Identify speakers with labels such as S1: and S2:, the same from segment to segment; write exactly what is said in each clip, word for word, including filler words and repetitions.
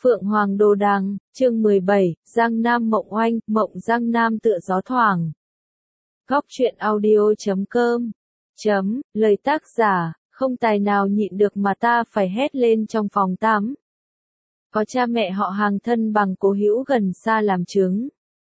S1: Phượng Hoàng Đồ Đằng, chương mười bảy, Giang Nam mộng oanh, mộng Giang Nam tựa gió thoảng. Góc truyện audio chấm com. Chấm, lời tác giả, không tài nào nhịn được mà ta phải hét lên trong phòng tắm. Có cha mẹ họ hàng thân bằng cố hữu gần xa làm chứng.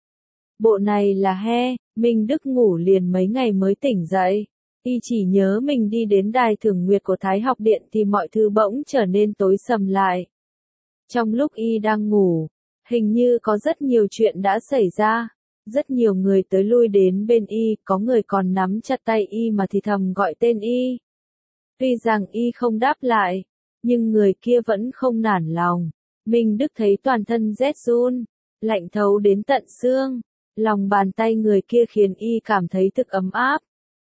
S1: Bộ này là he, Minh Đức ngủ liền mấy ngày mới tỉnh dậy. Y chỉ nhớ mình đi đến đài thưởng nguyệt của Thái học điện thì mọi thứ bỗng trở nên tối sầm lại. Trong lúc Y đang ngủ, hình như có rất nhiều chuyện đã xảy ra. Rất nhiều người tới lui đến bên Y, có người còn nắm chặt tay Y mà thì thầm gọi tên Y. Tuy rằng Y không đáp lại, nhưng người kia vẫn không nản lòng. Minh Đức thấy toàn thân rét run, lạnh thấu đến tận xương. Lòng bàn tay người kia khiến Y cảm thấy thực ấm áp.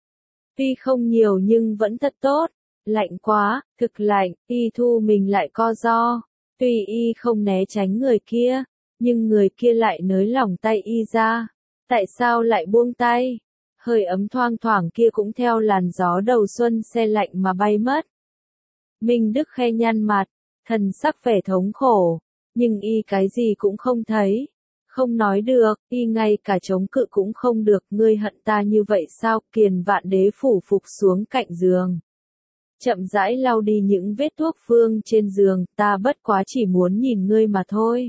S1: Tuy không nhiều nhưng vẫn thật tốt. Lạnh quá, thực lạnh, Y thu mình lại co ro. Tuy Y không né tránh người kia, nhưng người kia lại nới lỏng tay Y ra. Tại sao lại buông tay? Hơi ấm thoang thoảng kia cũng theo làn gió đầu xuân se lạnh mà bay mất. Minh Đức khe nhăn mặt, thần sắc vẻ thống khổ, nhưng Y cái gì cũng không thấy. Không nói được, Y ngay cả chống cự cũng không được. Ngươi hận ta như vậy sao? Kiền Vạn Đế phủ phục xuống cạnh giường, chậm rãi lau đi những vết thuốc phương trên giường. Ta bất quá chỉ muốn nhìn ngươi mà thôi.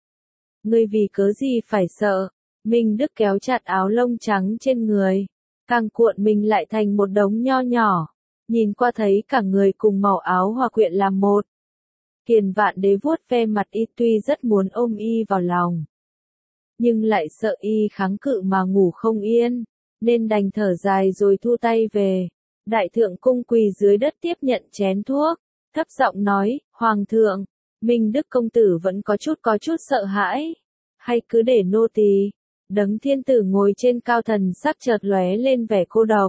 S1: Ngươi vì cớ gì phải sợ? Minh Đức kéo chặt áo lông trắng trên người, càng cuộn mình lại thành một đống nho nhỏ. Nhìn qua thấy cả người cùng màu áo hòa quyện làm một. Kiền Vạn Đế vuốt ve mặt Y, tuy rất muốn ôm Y vào lòng, nhưng lại sợ Y kháng cự mà ngủ không yên, nên đành thở dài rồi thu tay về. Đại thượng cung quỳ dưới đất tiếp nhận chén thuốc, thấp giọng nói, Hoàng thượng, Minh Đức công tử vẫn có chút có chút sợ hãi, hay cứ để nô tỳ. Đấng thiên tử ngồi trên cao thần sắc chợt lóe lên vẻ cô độc,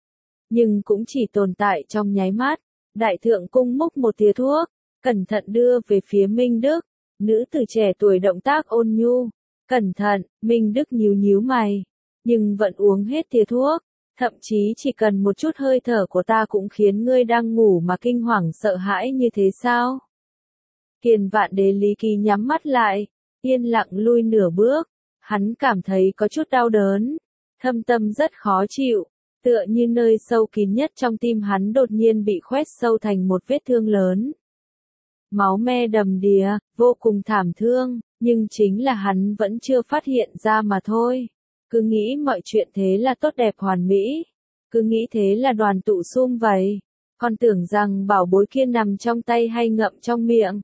S1: nhưng cũng chỉ tồn tại trong nháy mắt. Đại thượng cung múc một thìa thuốc, cẩn thận đưa về phía Minh Đức. Nữ tử trẻ tuổi động tác ôn nhu, cẩn thận. Minh Đức nhíu nhíu mày, nhưng vẫn uống hết thìa thuốc. Thậm chí chỉ cần một chút hơi thở của ta cũng khiến ngươi đang ngủ mà kinh hoàng sợ hãi như thế sao? Kiền Vạn Đế lý kỳ nhắm mắt lại, yên lặng lui nửa bước. Hắn cảm thấy có chút đau đớn, thâm tâm rất khó chịu, tựa như nơi sâu kín nhất trong tim hắn đột nhiên bị khoét sâu thành một vết thương lớn. Máu me đầm đìa, vô cùng thảm thương, nhưng chính là hắn vẫn chưa phát hiện ra mà thôi. Cứ nghĩ mọi chuyện thế là tốt đẹp hoàn mỹ, cứ nghĩ thế là đoàn tụ sum vầy, còn tưởng rằng bảo bối kia nằm trong tay hay ngậm trong miệng.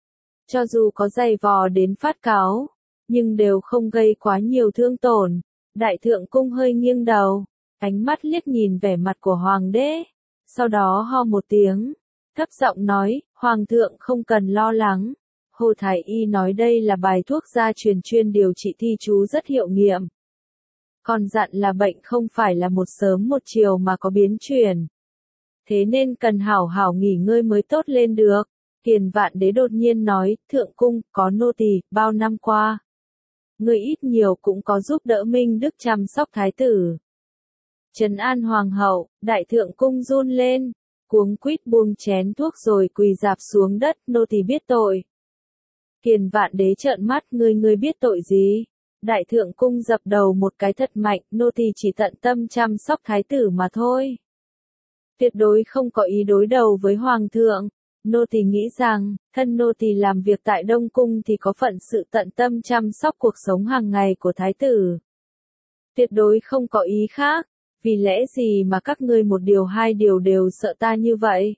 S1: Cho dù có dày vò đến phát cáu, nhưng đều không gây quá nhiều thương tổn. Đại thượng cung hơi nghiêng đầu, ánh mắt liếc nhìn vẻ mặt của hoàng đế, sau đó ho một tiếng, thấp giọng nói, Hoàng thượng không cần lo lắng. Hồ Thái Y nói đây là bài thuốc gia truyền chuyên điều trị thi chú rất hiệu nghiệm. Còn dặn là bệnh không phải là một sớm một chiều mà có biến chuyển. Thế nên cần hảo hảo nghỉ ngơi mới tốt lên được. Kiền Vạn Đế đột nhiên nói, thượng cung, có nô tỳ, bao năm qua, người ít nhiều cũng có giúp đỡ Minh Đức chăm sóc thái tử, trấn an hoàng hậu. Đại thượng cung run lên, cuống quýt buông chén thuốc rồi quỳ rạp xuống đất, nô tỳ biết tội. Kiền Vạn Đế trợn mắt, ngươi ngươi biết tội gì? Đại thượng cung dập đầu một cái thật mạnh, nô tỳ chỉ tận tâm chăm sóc thái tử mà thôi. Tuyệt đối không có ý đối đầu với hoàng thượng. Nô tỳ nghĩ rằng, thân nô tỳ làm việc tại Đông Cung thì có phận sự tận tâm chăm sóc cuộc sống hàng ngày của thái tử. Tuyệt đối không có ý khác, vì lẽ gì mà các ngươi một điều hai điều đều sợ ta như vậy?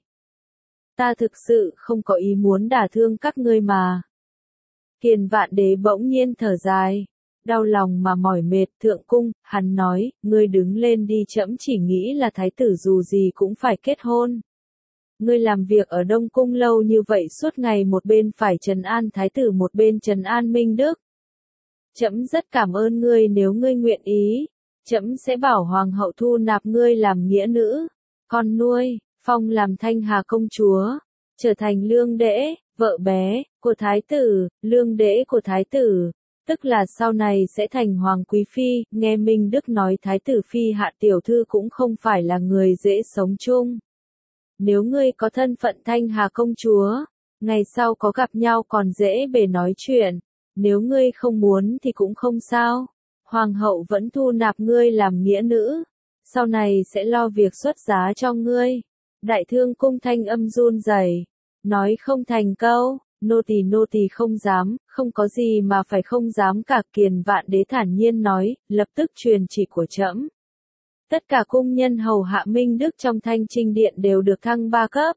S1: Ta thực sự không có ý muốn đả thương các ngươi mà. Kiền Vạn Đế bỗng nhiên thở dài, đau lòng mà mỏi mệt. Thượng cung, hắn nói, ngươi đứng lên đi, trẫm chỉ nghĩ là thái tử dù gì cũng phải kết hôn. Ngươi làm việc ở Đông Cung lâu như vậy, suốt ngày một bên phải trấn an thái tử một bên trấn an Minh Đức. Trẫm rất cảm ơn ngươi, nếu ngươi nguyện ý, trẫm sẽ bảo hoàng hậu thu nạp ngươi làm nghĩa nữ, con nuôi, phong làm Thanh Hà công chúa, trở thành lương đễ, vợ bé, của thái tử. Lương đễ của thái tử, tức là sau này sẽ thành hoàng quý phi. Nghe Minh Đức nói thái tử phi hạ tiểu thư cũng không phải là người dễ sống chung. Nếu ngươi có thân phận Thanh Hà công chúa, Ngày sau có gặp nhau còn dễ bề nói chuyện, nếu ngươi không muốn thì cũng không sao. Hoàng hậu vẫn thu nạp ngươi làm nghĩa nữ, sau này sẽ lo việc xuất giá cho ngươi. Đại thương cung thanh âm run rẩy, nói không thành câu, nô tỳ nô tỳ không dám, không có gì mà phải không dám cả. Kiền Vạn Đế thản nhiên nói, lập tức truyền chỉ của trẫm. Tất cả cung nhân hầu hạ Minh Đức trong Thanh Trinh Điện đều được thăng ba cấp.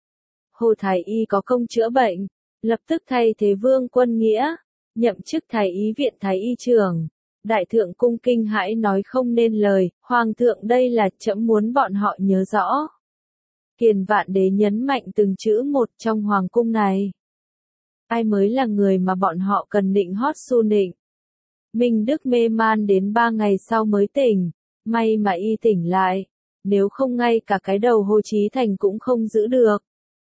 S1: Hồ Thái Y có công chữa bệnh, lập tức thay thế Vương Quân Nghĩa, nhậm chức Thái Y viện Thái Y trưởng. Đại thượng cung kinh hãi nói không nên lời, Hoàng thượng đây là trẫm muốn bọn họ nhớ rõ. Kiền Vạn Đế nhấn mạnh từng chữ một trong hoàng cung này. Ai mới là người mà bọn họ cần nịnh hót su nịnh. Minh Đức mê man đến ba ngày sau mới tỉnh, may mà y tỉnh lại, nếu không ngay cả cái đầu Hồ Chí Thành cũng không giữ được.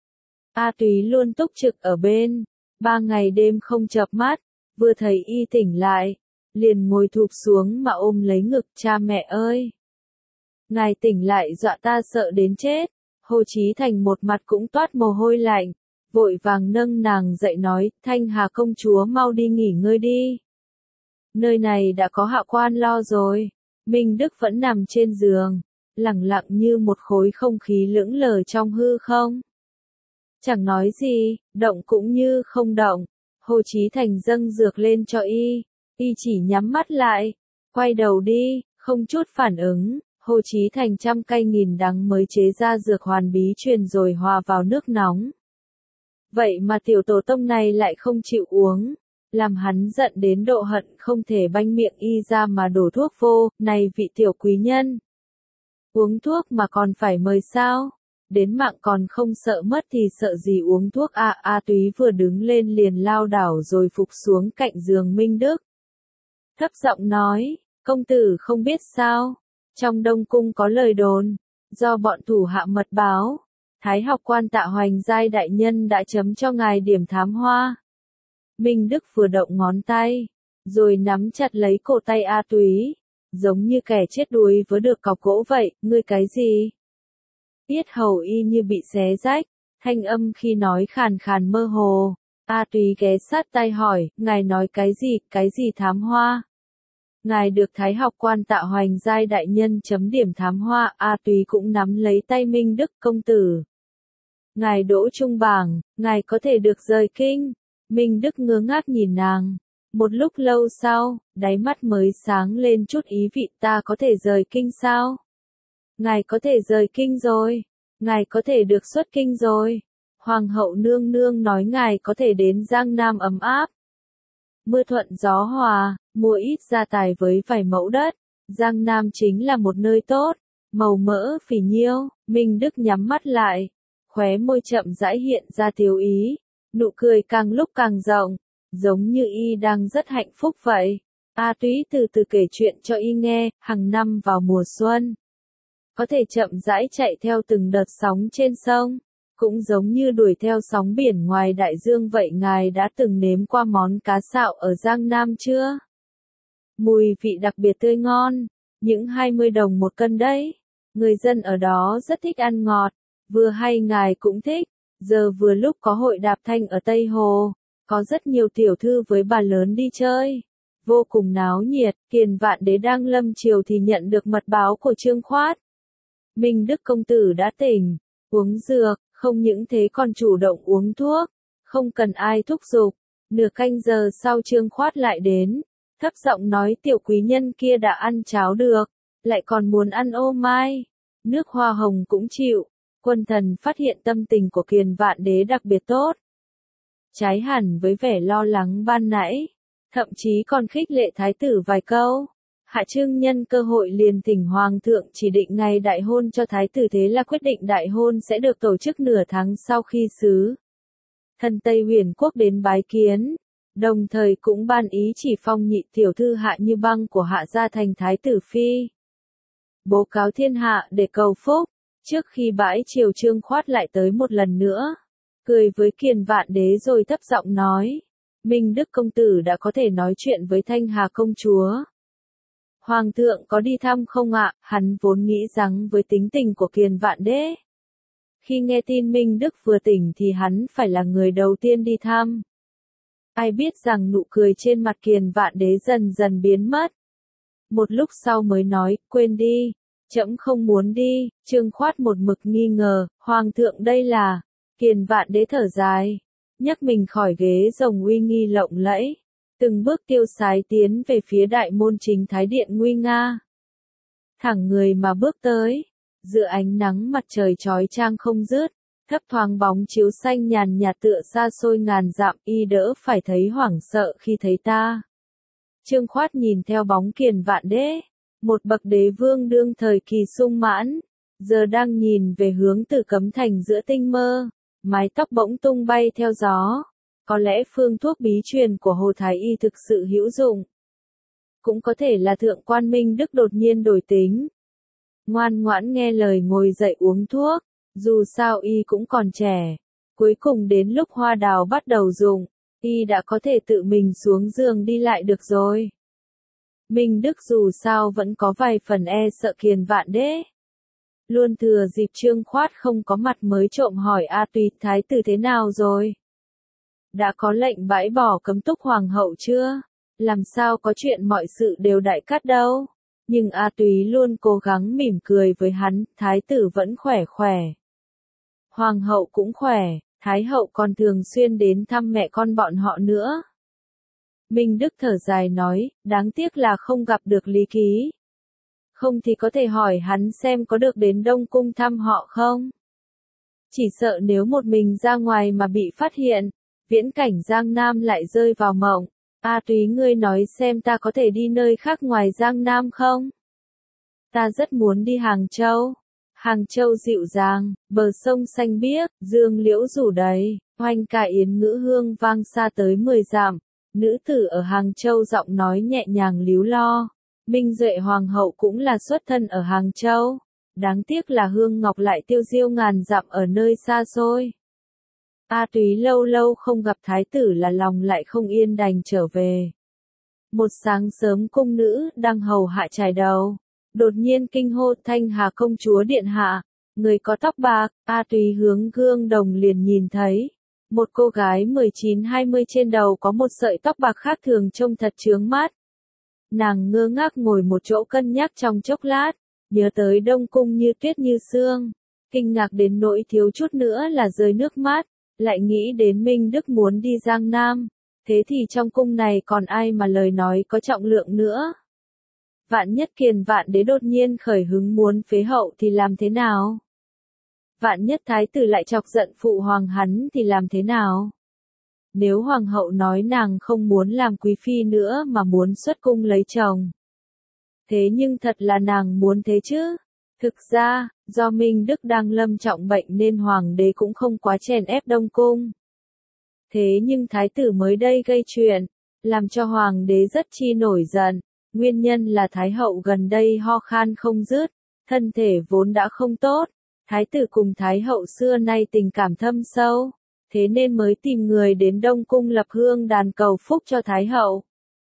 S1: A Túy luôn túc trực ở bên, ba ngày đêm không chợp mắt, vừa thấy y tỉnh lại, liền ngồi thụp xuống mà ôm lấy ngực. Cha mẹ ơi! Ngài tỉnh lại dọa ta sợ đến chết. Hồ Chí Thành một mặt cũng toát mồ hôi lạnh, vội vàng nâng nàng dậy nói, Thanh Hà công chúa mau đi nghỉ ngơi đi. Nơi này đã có hạ quan lo rồi. Minh Đức vẫn nằm trên giường, lẳng lặng như một khối không khí lững lờ trong hư không. Chẳng nói gì, động cũng như không động. Hồ Chí Thành dâng dược lên cho y, y chỉ nhắm mắt lại, quay đầu đi, không chút phản ứng. Hồ Chí Thành trăm cay nghìn đắng mới chế ra dược hoàn bí truyền rồi hòa vào nước nóng. Vậy mà tiểu tổ tông này lại không chịu uống, làm hắn giận đến độ hận không thể banh miệng y ra mà đổ thuốc vô. Này vị tiểu quý nhân, uống thuốc mà còn phải mời sao? Đến mạng còn không sợ mất thì sợ gì uống thuốc à? A Túy vừa đứng lên liền lao đảo rồi phục xuống cạnh giường Minh Đức. Thấp giọng nói, công tử không biết sao? Trong Đông Cung có lời đồn, do bọn thủ hạ mật báo, Thái học quan Tạ Hoành Giai đại nhân đã chấm cho ngài điểm thám hoa. Minh Đức vừa động ngón tay, rồi nắm chặt lấy cổ tay A Túy, giống như kẻ chết đuối với được cọc gỗ vậy. Ngươi cái gì? Yết hầu y như bị xé rách, thanh âm khi nói khàn khàn mơ hồ. A Túy ghé sát tai hỏi, ngài nói cái gì, cái gì thám hoa? Ngài được Thái học quan Tạ Hoành Giai đại nhân chấm điểm thám hoa. A Túy cũng nắm lấy tay Minh Đức. Công tử, ngài đỗ trung bảng, ngài có thể được rời kinh. Minh Đức ngơ ngác nhìn nàng, một lúc lâu sau, đáy mắt mới sáng lên chút ý vị. Ta có thể rời kinh sao? Ngài có thể rời kinh rồi, ngài có thể được xuất kinh rồi. Hoàng hậu nương nương nói ngài có thể đến Giang Nam ấm áp, mưa thuận gió hòa, mua ít gia tài với vài mẫu đất. Giang Nam chính là một nơi tốt, màu mỡ phì nhiêu. Minh Đức nhắm mắt lại, khóe môi chậm rãi hiện ra tiếu ý, nụ cười càng lúc càng rộng, giống như y đang rất hạnh phúc vậy. A Túy từ từ kể chuyện cho y nghe. Hàng năm vào mùa xuân, có thể chậm rãi chạy theo từng đợt sóng trên sông, cũng giống như đuổi theo sóng biển ngoài đại dương vậy. Ngài đã từng nếm qua món cá sạo ở Giang Nam chưa? Mùi vị đặc biệt tươi ngon, những hai mươi đồng một cân đấy. Người dân ở đó rất thích ăn ngọt, vừa hay ngài cũng thích. Giờ vừa lúc có hội đạp thanh ở Tây Hồ, có rất nhiều tiểu thư với bà lớn đi chơi, vô cùng náo nhiệt. Kiền Vạn Đế đang lâm triều thì nhận được mật báo của Trương Khoát. Minh Đức công tử đã tỉnh, uống dược, không những thế còn chủ động uống thuốc, không cần ai thúc giục. Nửa canh giờ sau Trương Khoát lại đến, thấp giọng nói tiểu quý nhân kia đã ăn cháo được, lại còn muốn ăn ô mai, nước hoa hồng cũng chịu. Quân thần phát hiện tâm tình của Kiền Vạn Đế đặc biệt tốt, trái hẳn với vẻ lo lắng ban nãy, thậm chí còn khích lệ thái tử vài câu. Hạ Trương nhân cơ hội liền thỉnh hoàng thượng chỉ định ngày đại hôn cho thái tử, thế là quyết định đại hôn sẽ được tổ chức nửa tháng sau khi sứ thần Tây Huyền quốc đến bái kiến, đồng thời cũng ban ý chỉ phong nhị tiểu thư Hạ Như Băng của Hạ gia thành thái tử phi, bố cáo thiên hạ để cầu phúc. Trước khi bãi triều Trương Khoát lại tới một lần nữa, cười với Kiền Vạn Đế rồi thấp giọng nói, Minh Đức công tử đã có thể nói chuyện với Thanh Hà công chúa. Hoàng thượng có đi thăm không ạ? Hắn vốn nghĩ rằng với tính tình của Kiền Vạn Đế, Khi nghe tin Minh Đức vừa tỉnh thì hắn phải là người đầu tiên đi thăm. Ai biết rằng nụ cười trên mặt Kiền Vạn Đế dần dần biến mất. Một lúc sau mới nói, quên đi, trẫm không muốn đi. Trương Khoát một mực nghi ngờ, Hoàng thượng đây là. Kiền Vạn Đế thở dài, nhấc mình khỏi ghế rồng uy nghi lộng lẫy, từng bước tiêu sái tiến về phía đại môn chính thái điện nguy nga. Thẳng người mà bước tới, giữa ánh nắng mặt trời chói chang không dứt, thấp thoáng bóng chiếu xanh nhàn nhạt tựa xa xôi ngàn dặm, y đỡ phải thấy hoảng sợ khi thấy ta. Trương Khoát nhìn theo bóng Kiền Vạn Đế, một bậc đế vương đương thời kỳ sung mãn, giờ đang nhìn về hướng Tử Cấm Thành giữa tinh mơ, mái tóc bỗng tung bay theo gió. Có lẽ phương thuốc bí truyền của Hồ Thái Y thực sự hữu dụng. Cũng có thể là thượng quan Minh Đức đột nhiên đổi tính. Ngoan ngoãn nghe lời ngồi dậy uống thuốc, dù sao y cũng còn trẻ. Cuối cùng đến lúc hoa đào bắt đầu dụng, y đã có thể tự mình xuống giường đi lại được rồi. Minh Đức dù sao vẫn có vài phần e sợ Kiền Vạn Đế. Luôn thừa dịp Trương Khoát không có mặt mới trộm hỏi A Túy thái tử thế nào rồi? Đã có lệnh bãi bỏ cấm túc hoàng hậu chưa? Làm sao có chuyện mọi sự đều đại cát đâu? Nhưng A Túy luôn cố gắng mỉm cười với hắn, thái tử vẫn khỏe khỏe. Hoàng hậu cũng khỏe, thái hậu còn thường xuyên đến thăm mẹ con bọn họ nữa. Minh Đức thở dài nói, đáng tiếc là không gặp được Lý Ký. Không thì có thể hỏi hắn xem có được đến Đông Cung thăm họ không? Chỉ sợ nếu một mình ra ngoài mà bị phát hiện, viễn cảnh Giang Nam lại rơi vào mộng. A Túy ngươi nói xem ta có thể đi nơi khác ngoài Giang Nam không? Ta rất muốn đi Hàng Châu. Hàng Châu dịu dàng, bờ sông xanh biếc, dương liễu rủ đầy, oanh ca yến ngữ hương vang xa tới mười dặm. Nữ tử ở Hàng Châu giọng nói nhẹ nhàng líu lo. Minh Duệ Hoàng hậu cũng là xuất thân ở Hàng Châu. Đáng tiếc là Hương Ngọc lại tiêu diêu ngàn dặm ở nơi xa xôi. A Túy lâu lâu không gặp thái tử là lòng lại không yên đành trở về. Một sáng sớm cung nữ đang hầu hạ trải đầu, đột nhiên kinh hô Thanh Hà công chúa điện hạ, người có tóc bạc. A Túy hướng gương đồng liền nhìn thấy, một cô gái mười chín hai mươi trên đầu có một sợi tóc bạc khác thường trông thật chướng mắt. Nàng ngơ ngác ngồi một chỗ cân nhắc trong chốc lát, nhớ tới Đông Cung như tuyết như sương, kinh ngạc đến nỗi thiếu chút nữa là rơi nước mắt. Lại nghĩ đến Minh Đức muốn đi Giang Nam, thế thì trong cung này còn ai mà lời nói có trọng lượng nữa. Vạn nhất Kiền Vạn Đế đột nhiên khởi hứng muốn phế hậu thì làm thế nào? Vạn nhất thái tử lại chọc giận phụ hoàng hắn thì làm thế nào? Nếu hoàng hậu nói nàng không muốn làm quý phi nữa mà muốn xuất cung lấy chồng. Thế nhưng thật là nàng muốn thế chứ? Thực ra, do Minh Đức đang lâm trọng bệnh nên hoàng đế cũng không quá chèn ép Đông Cung. Thế nhưng thái tử mới đây gây chuyện, làm cho hoàng đế rất chi nổi giận. Nguyên nhân là thái hậu gần đây ho khan không dứt, thân thể vốn đã không tốt. Thái tử cùng thái hậu xưa nay tình cảm thâm sâu, thế nên mới tìm người đến Đông Cung lập hương đàn cầu phúc cho thái hậu.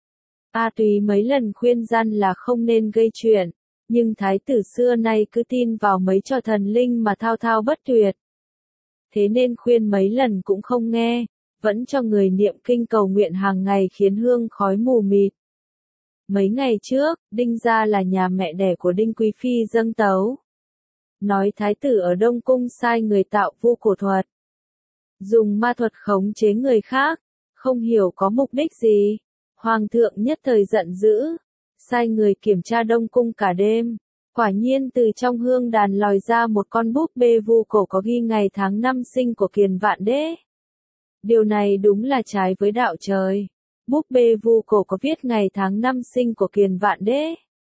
S1: A Túy mấy lần khuyên gian là không nên gây chuyện. Nhưng thái tử xưa nay cứ tin vào mấy trò thần linh mà thao thao bất tuyệt. Thế nên khuyên mấy lần cũng không nghe, vẫn cho người niệm kinh cầu nguyện hàng ngày khiến hương khói mù mịt. Mấy ngày trước, Đinh gia là nhà mẹ đẻ của Đinh Quý Phi dâng tấu. Nói thái tử ở Đông Cung sai người tạo vu cổ thuật. Dùng ma thuật khống chế người khác, không hiểu có mục đích gì. Hoàng thượng nhất thời giận dữ. Sai người kiểm tra Đông Cung cả đêm, quả nhiên từ trong hương đàn lòi ra một con búp bê vu cổ có ghi ngày tháng năm sinh của Kiền Vạn Đế. Điều này đúng là trái với đạo trời. Búp bê vu cổ có viết ngày tháng năm sinh của Kiền Vạn Đế.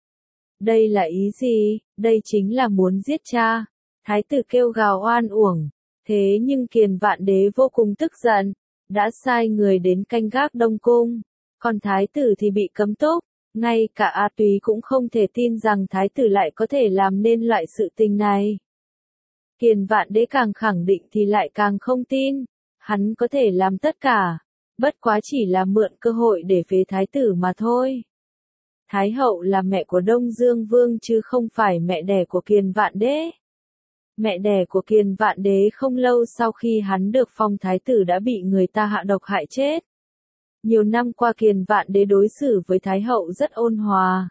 S1: Đây là ý gì? Đây chính là muốn giết cha. Thái tử kêu gào oan uổng. Thế nhưng Kiền Vạn Đế vô cùng tức giận, đã sai người đến canh gác Đông Cung, còn thái tử thì bị cấm túc. Ngay cả A Túy cũng không thể tin rằng thái tử lại có thể làm nên loại sự tình này. Kiền Vạn Đế càng khẳng định thì lại càng không tin, hắn có thể làm tất cả, bất quá chỉ là mượn cơ hội để phế thái tử mà thôi. Thái hậu là mẹ của Đông Dương Vương chứ không phải mẹ đẻ của Kiền Vạn Đế. Mẹ đẻ của Kiền Vạn Đế không lâu sau khi hắn được phong thái tử đã bị người ta hạ độc hại chết. Nhiều năm qua Kiền Vạn Đế đối xử với Thái hậu rất ôn hòa.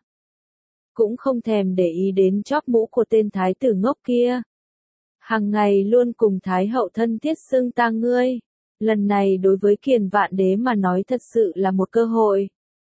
S1: Cũng không thèm để ý đến chóp mũ của tên thái tử ngốc kia. Hàng ngày luôn cùng Thái hậu thân thiết xưng ta ngươi. Lần này đối với Kiền Vạn Đế mà nói thật sự là một cơ hội.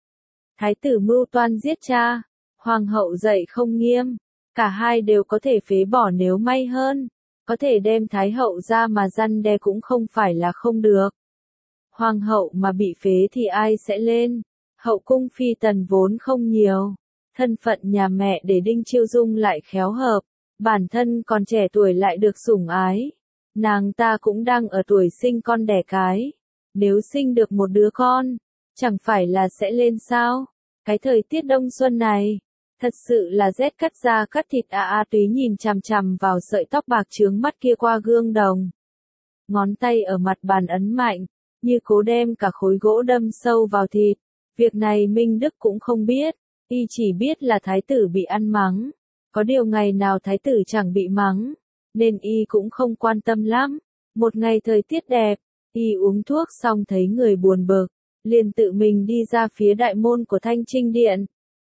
S1: Thái tử mưu toan giết cha, hoàng hậu dạy không nghiêm, cả hai đều có thể phế bỏ nếu may hơn, có thể đem Thái hậu ra mà răn đe cũng không phải là không được. Hoàng hậu mà bị phế thì ai sẽ lên, hậu cung phi tần vốn không nhiều, thân phận nhà mẹ để Đinh Chiêu Dung lại khéo hợp, bản thân còn trẻ tuổi lại được sủng ái. Nàng ta cũng đang ở tuổi sinh con đẻ cái, nếu sinh được một đứa con, chẳng phải là sẽ lên sao? Cái thời tiết đông xuân này, thật sự là rét cắt da cắt thịt a a Túy nhìn chằm chằm vào sợi tóc bạc chướng mắt kia qua gương đồng. Ngón tay ở mặt bàn ấn mạnh, như cố đem cả khối gỗ đâm sâu vào thịt. Việc này Minh Đức cũng không biết, y chỉ biết là thái tử bị ăn mắng. Có điều ngày nào thái tử chẳng bị mắng, nên y cũng không quan tâm lắm. Một ngày thời tiết đẹp, y uống thuốc xong thấy người buồn bực, liền tự mình đi ra phía đại môn của Thanh Trinh Điện.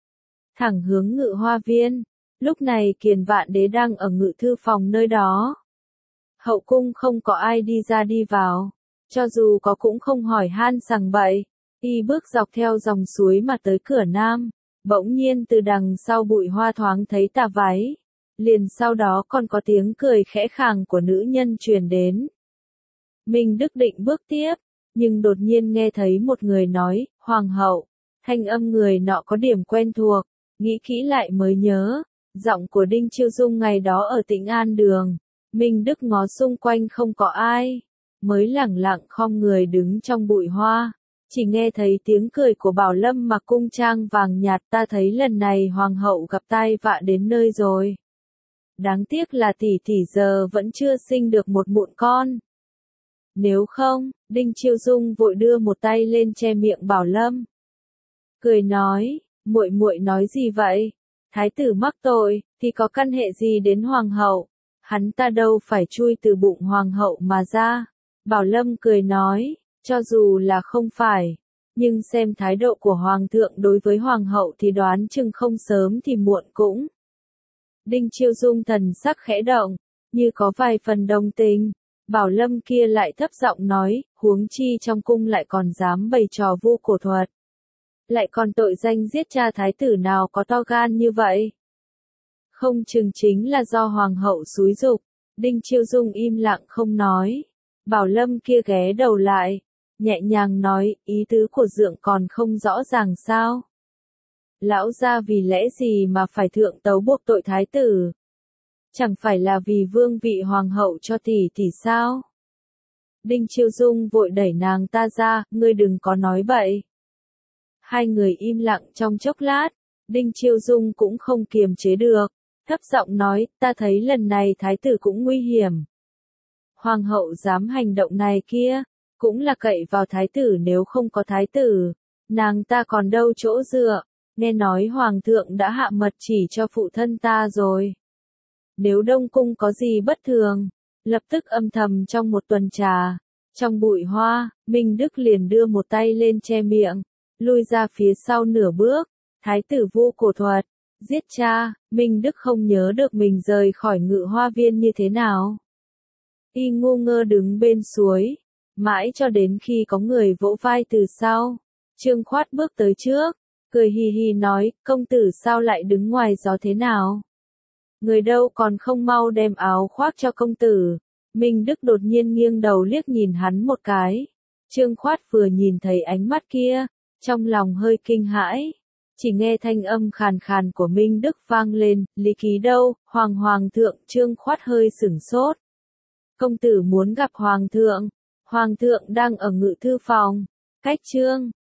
S1: Thẳng hướng Ngự Hoa Viên, lúc này Kiền Vạn Đế đang ở ngự thư phòng nơi đó. Hậu cung không có ai đi ra đi vào, cho dù có cũng không hỏi han sằng bậy, y bước dọc theo dòng suối mà tới cửa nam. Bỗng nhiên từ đằng sau bụi hoa thoáng thấy tà váy, liền sau đó còn có tiếng cười khẽ khàng của nữ nhân truyền đến. Minh Đức định bước tiếp, nhưng đột nhiên nghe thấy một người nói, Hoàng hậu, thanh âm người nọ có điểm quen thuộc, nghĩ kỹ lại mới nhớ, giọng của Đinh Chiêu Dung ngày đó ở Tĩnh An Đường. Minh Đức ngó xung quanh không có ai, mới lẳng lặng khom người đứng trong bụi hoa. Chỉ nghe thấy tiếng cười của Bảo Lâm mặc cung trang vàng nhạt, ta thấy lần này hoàng hậu gặp tai vạ đến nơi rồi. Đáng tiếc là tỷ tỷ giờ vẫn chưa sinh được một mụn con. Nếu không, Đinh Chiêu Dung vội đưa một tay lên che miệng Bảo Lâm. Cười nói, muội muội nói gì vậy? Thái tử mắc tội, thì có căn hệ gì đến hoàng hậu? Hắn ta đâu phải chui từ bụng hoàng hậu mà ra. Bảo Lâm cười nói, cho dù là không phải, nhưng xem thái độ của hoàng thượng đối với hoàng hậu thì đoán chừng không sớm thì muộn cũng. Đinh Chiêu Dung thần sắc khẽ động, như có vài phần đồng tình. Bảo Lâm kia lại thấp giọng nói, huống chi trong cung lại còn dám bày trò vu cổ thuật. Lại còn tội danh giết cha thái tử nào có to gan như vậy. Không chừng chính là do hoàng hậu xúi giục. Đinh Chiêu Dung im lặng không nói. Bảo Lâm kia ghé đầu lại, nhẹ nhàng nói, ý tứ của dượng còn không rõ ràng sao? Lão gia vì lẽ gì mà phải thượng tấu buộc tội thái tử? Chẳng phải là vì vương vị hoàng hậu cho tỷ tỷ sao? Đinh Chiêu Dung vội đẩy nàng ta ra, ngươi đừng có nói bậy. Hai người im lặng trong chốc lát, Đinh Chiêu Dung cũng không kiềm chế được, thấp giọng nói, ta thấy lần này thái tử cũng nguy hiểm. Hoàng hậu dám hành động này kia, cũng là cậy vào thái tử, nếu không có thái tử, nàng ta còn đâu chỗ dựa. Nghe nói hoàng thượng đã hạ mật chỉ cho phụ thân ta rồi. Nếu Đông Cung có gì bất thường, lập tức âm thầm trong một tuần trà. Trong bụi hoa, Minh Đức liền đưa một tay lên che miệng, lui ra phía sau nửa bước. Thái tử vu cổ thuật, giết cha. Minh Đức không nhớ được mình rời khỏi Ngự Hoa Viên như thế nào. Y ngu ngơ đứng bên suối, mãi cho đến khi có người vỗ vai từ sau. Trương Khoát bước tới trước, cười hì hì nói, công tử sao lại đứng ngoài gió thế nào? Người đâu còn không mau đem áo khoác cho công tử. Minh Đức đột nhiên nghiêng đầu liếc nhìn hắn một cái. Trương Khoát vừa nhìn thấy ánh mắt kia, trong lòng hơi kinh hãi. Chỉ nghe thanh âm khàn khàn của Minh Đức vang lên, lý ký đâu, hoàng hoàng thượng. Trương Khoát hơi sửng sốt. Công tử muốn gặp hoàng thượng. Hoàng thượng đang ở ngự thư phòng. Cách trương,